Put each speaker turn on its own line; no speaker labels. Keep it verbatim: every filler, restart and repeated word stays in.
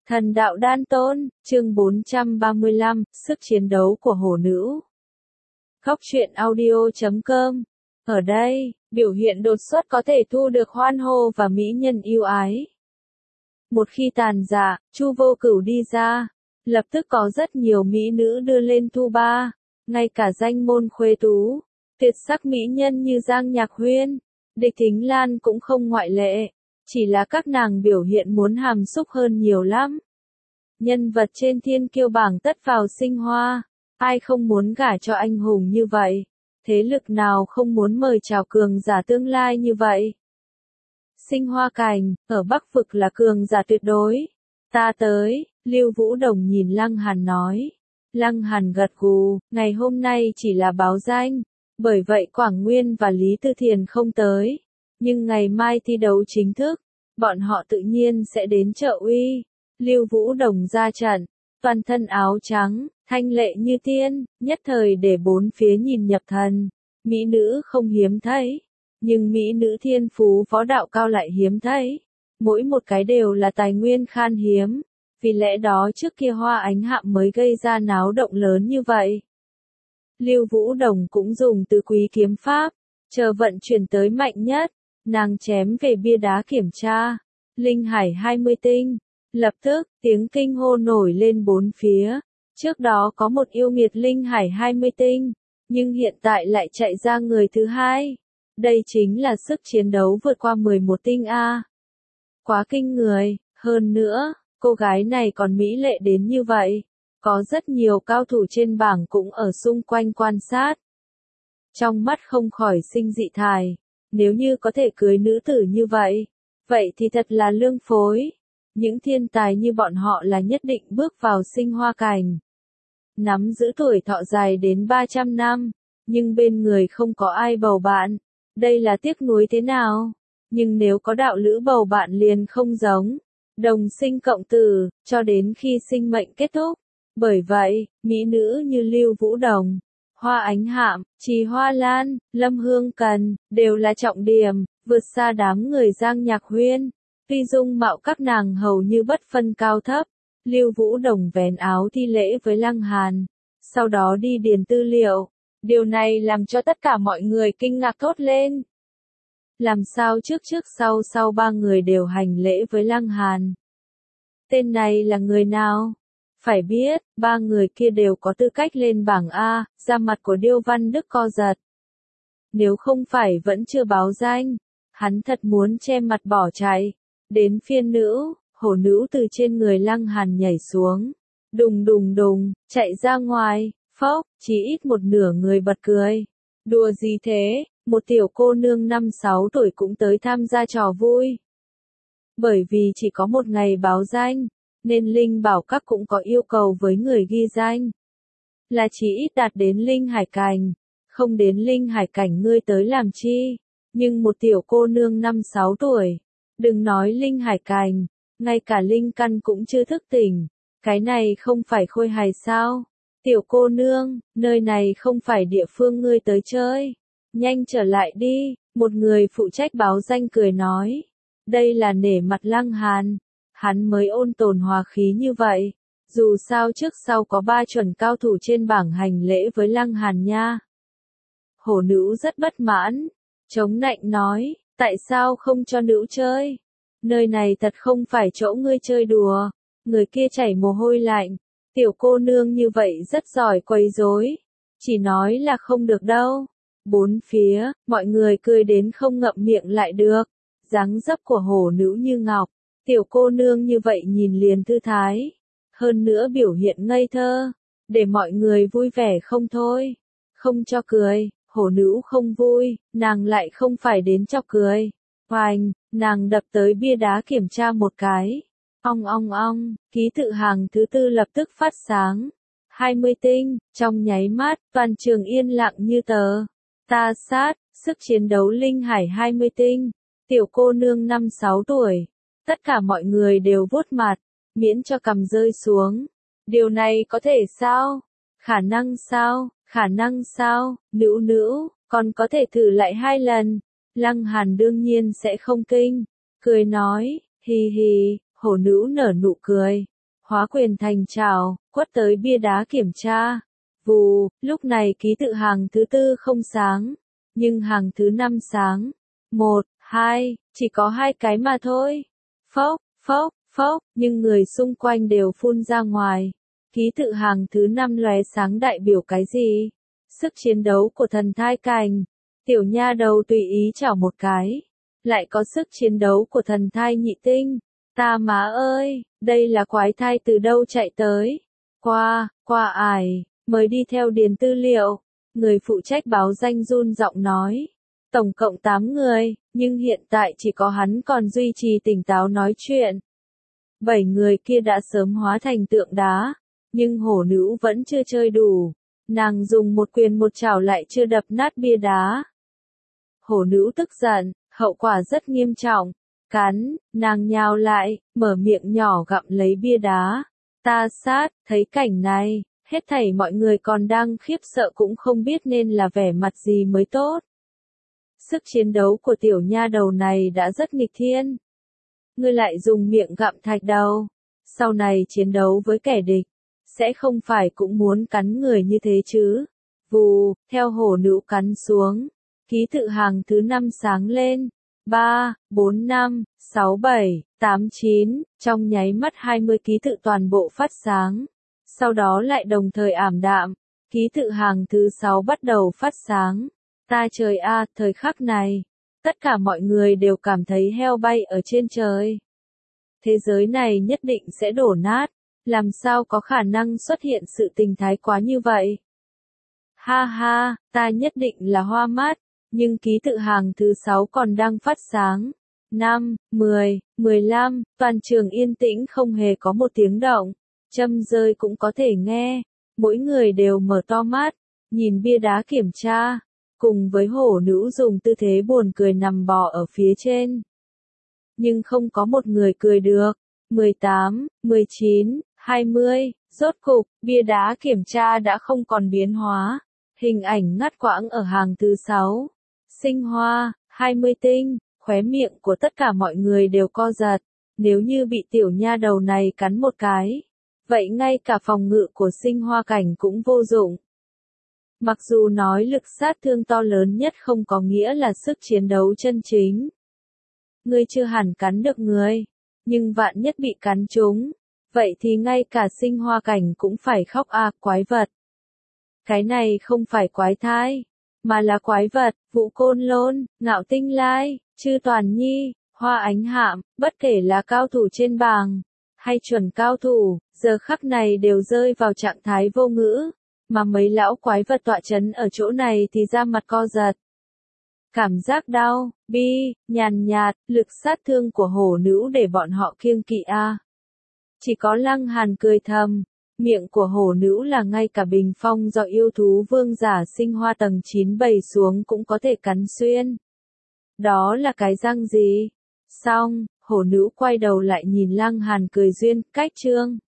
Thần đạo đan tôn, chương bốn trăm ba mươi lăm, sức chiến đấu của hổ nữ. Góc truyện audio chấm com. Ở đây, biểu hiện đột xuất có thể thu được hoan hô và mỹ nhân yêu ái. Một khi tàn dạ, Chu Vô Cửu đi ra, lập tức có rất nhiều mỹ nữ đưa lên thu ba, ngay cả danh môn khuê tú, tuyệt sắc mỹ nhân như Giang Nhạc Huyên, Địch Thính Lan cũng không ngoại lệ. Chỉ là các nàng biểu hiện muốn hàm xúc hơn nhiều lắm. Nhân vật trên thiên kiêu bảng tất vào sinh hoa, ai không muốn gả cho anh hùng như vậy, thế lực nào không muốn mời chào cường giả tương lai như vậy. Sinh Hoa Cảnh, ở Bắc Vực là cường giả tuyệt đối. Ta tới, Lưu Vũ Đồng nhìn Lăng Hàn nói. Lăng Hàn gật gù, ngày hôm nay chỉ là báo danh, bởi vậy Quảng Nguyên và Lý Tư Thiền không tới. Nhưng ngày mai thi đấu chính thức, bọn họ tự nhiên sẽ đến trợ uy. Lưu Vũ Đồng ra trận, toàn thân áo trắng, thanh lệ như tiên, nhất thời để bốn phía nhìn nhập thần. Mỹ nữ không hiếm thấy, nhưng mỹ nữ thiên phú võ đạo cao lại hiếm thấy. Mỗi một cái đều là tài nguyên khan hiếm, vì lẽ đó trước kia Hoa Ánh Hạm mới gây ra náo động lớn như vậy. Lưu Vũ Đồng cũng dùng tứ quý kiếm pháp, chờ vận chuyển tới mạnh nhất. Nàng chém về bia đá kiểm tra, Linh Hải hai mươi tinh, lập tức, tiếng kinh hô nổi lên bốn phía, trước đó có một yêu nghiệt Linh Hải hai mươi tinh, nhưng hiện tại lại chạy ra người thứ hai, đây chính là sức chiến đấu vượt qua mười một tinh A. Quá kinh người, hơn nữa, cô gái này còn mỹ lệ đến như vậy, có rất nhiều cao thủ trên bảng cũng ở xung quanh quan sát. Trong mắt không khỏi sinh dị thải. Nếu như có thể cưới nữ tử như vậy, vậy thì thật là lương phối. Những thiên tài như bọn họ là nhất định bước vào sinh hoa cảnh. Nắm giữ tuổi thọ dài đến ba trăm năm, nhưng bên người không có ai bầu bạn. Đây là tiếc nuối thế nào? Nhưng nếu có đạo lữ bầu bạn liền không giống. Đồng sinh cộng tử, cho đến khi sinh mệnh kết thúc. Bởi vậy, mỹ nữ như Lưu Vũ Đồng, Hoa Ánh Hạm, Trì Hoa Lan, Lâm Hương Cần, đều là trọng điểm, vượt xa đám người Giang Nhạc Huyên. Tuy dung mạo các nàng hầu như bất phân cao thấp, Lưu Vũ Đồng vén áo thi lễ với Lăng Hàn, sau đó đi điền tư liệu. Điều này làm cho tất cả mọi người kinh ngạc thốt lên. Làm sao trước trước sau sau ba người đều hành lễ với Lăng Hàn? Tên này là người nào? Phải biết, ba người kia đều có tư cách lên bảng A, da mặt của Điêu Văn Đức co giật. Nếu không phải vẫn chưa báo danh, hắn thật muốn che mặt bỏ chạy. Đến phiên nữ, hổ nữ từ trên người Lăng Hàn nhảy xuống. Đùng đùng đùng, chạy ra ngoài, phốc, chỉ ít một nửa người bật cười. Đùa gì thế, một tiểu cô nương năm sáu tuổi cũng tới tham gia trò vui. Bởi vì chỉ có một ngày báo danh, nên Linh Bảo Các cũng có yêu cầu với người ghi danh. Là chỉ ít đạt đến Linh Hải Cảnh, không đến Linh Hải Cảnh ngươi tới làm chi, nhưng một tiểu cô nương năm sáu tuổi, đừng nói Linh Hải Cảnh, ngay cả Linh Căn cũng chưa thức tỉnh, cái này không phải khôi hài sao? Tiểu cô nương, nơi này không phải địa phương ngươi tới chơi, nhanh trở lại đi, một người phụ trách báo danh cười nói, đây là nể mặt Lăng Hàn. Hắn mới ôn tồn hòa khí như vậy, dù sao trước sau có ba chuẩn cao thủ trên bảng hành lễ với Lăng Hàn nha. Hổ nữ rất bất mãn, chống nạnh nói, tại sao không cho nữ chơi? Nơi này thật không phải chỗ ngươi chơi đùa. Người kia chảy mồ hôi lạnh, tiểu cô nương như vậy rất giỏi quấy rối, chỉ nói là không được đâu. Bốn phía, mọi người cười đến không ngậm miệng lại được, dáng dấp của hổ nữ như ngọc. Tiểu cô nương như vậy nhìn liền thư thái, hơn nữa biểu hiện ngây thơ, để mọi người vui vẻ không thôi. Không cho cười, hổ nữ không vui, nàng lại không phải đến cho cười. Hoành, nàng đập tới bia đá kiểm tra một cái. Ong ong ong, ký tự hàng thứ tư lập tức phát sáng. hai mươi tinh, trong nháy mắt, toàn trường yên lặng như tờ. Ta sát, sức chiến đấu Linh Hải hai mươi tinh, tiểu cô nương năm sáu tuổi. Tất cả mọi người đều vuốt mặt, miễn cho cằm rơi xuống. Điều này có thể sao? Khả năng sao? Khả năng sao? Nữ nữ, còn có thể thử lại hai lần. Lăng Hàn đương nhiên sẽ không kinh. Cười nói, hì hì, hổ nữ nở nụ cười. hóa quyền thành trảo, quất tới bia đá kiểm tra. Vù, lúc này ký tự hàng thứ tư không sáng, nhưng hàng thứ năm sáng. Một, hai, chỉ có hai cái mà thôi. Phốc, phốc, phốc, nhưng người xung quanh đều phun ra ngoài. Ký tự hàng thứ năm lóe sáng đại biểu cái gì? Sức chiến đấu của thần thai cảnh. Tiểu nha đầu tùy ý chảo một cái. Lại có sức chiến đấu của thần thai nhị tinh. Ta má ơi, đây là quái thai từ đâu chạy tới? Qua, qua ải, mới đi theo điền tư liệu. Người phụ trách báo danh run giọng nói. Tổng cộng tám người, nhưng hiện tại chỉ có hắn còn duy trì tỉnh táo nói chuyện. Bảy người kia đã sớm hóa thành tượng đá, nhưng hổ nữ vẫn chưa chơi đủ. Nàng dùng một quyền một chảo lại chưa đập nát bia đá. Hổ nữ tức giận, hậu quả rất nghiêm trọng. Cắn, nàng nhào lại, mở miệng nhỏ gặm lấy bia đá. Ta sát, thấy cảnh này, hết thảy mọi người còn đang khiếp sợ cũng không biết nên là vẻ mặt gì mới tốt. Sức chiến đấu của tiểu nha đầu này đã rất nghịch thiên. Ngươi lại dùng miệng gặm thạch đầu. Sau này chiến đấu với kẻ địch, sẽ không phải cũng muốn cắn người như thế chứ. Vù, theo hổ nữ cắn xuống. Ký tự hàng thứ năm sáng lên. ba, bốn, năm, sáu, bảy, tám, chín, trong nháy mắt hai mươi ký tự toàn bộ phát sáng. Sau đó lại đồng thời ảm đạm. Ký tự hàng thứ sáu bắt đầu phát sáng. Ta trời a, thời khắc này, tất cả mọi người đều cảm thấy heo bay ở trên trời. Thế giới này nhất định sẽ đổ nát, làm sao có khả năng xuất hiện sự tình thái quá như vậy? Ha ha, ta nhất định là hoa mắt, nhưng ký tự hàng thứ sáu còn đang phát sáng. năm, mười, mười lăm, toàn trường yên tĩnh không hề có một tiếng động, châm rơi cũng có thể nghe, mỗi người đều mở to mắt, nhìn bia đá kiểm tra. Cùng với hổ nữ dùng tư thế buồn cười nằm bò ở phía trên. Nhưng không có một người cười được. mười tám, mười chín, hai mươi, rốt cục, bia đá kiểm tra đã không còn biến hóa. Hình ảnh ngắt quãng ở hàng thứ sáu. Sinh hoa, hai mươi tinh, khóe miệng của tất cả mọi người đều co giật. Nếu như bị tiểu nha đầu này cắn một cái, vậy ngay cả phòng ngự của sinh hoa cảnh cũng vô dụng. Mặc dù nói lực sát thương to lớn nhất không có nghĩa là sức chiến đấu chân chính. Ngươi chưa hẳn cắn được người, nhưng vạn nhất bị cắn trúng, vậy thì ngay cả sinh hoa cảnh cũng phải khóc a, quái vật. Cái này không phải quái thai, mà là quái vật, Vũ Côn Lôn, Ngạo Tinh Lai, Chư Toàn Nhi, Hoa Ánh Hạm, bất kể là cao thủ trên bảng, hay chuẩn cao thủ, giờ khắc này đều rơi vào trạng thái vô ngữ. Mà mấy lão quái vật tọa chấn ở chỗ này thì ra mặt co giật. Cảm giác đau, bi, nhàn nhạt, lực sát thương của hổ nữ để bọn họ kiêng kỵ a. Chỉ có Lăng Hàn cười thầm, miệng của hổ nữ là ngay cả bình phong do yêu thú vương giả sinh hoa tầng chín bày xuống cũng có thể cắn xuyên. Đó là cái răng gì? Xong, hổ nữ quay đầu lại nhìn Lăng Hàn cười duyên, cách trương.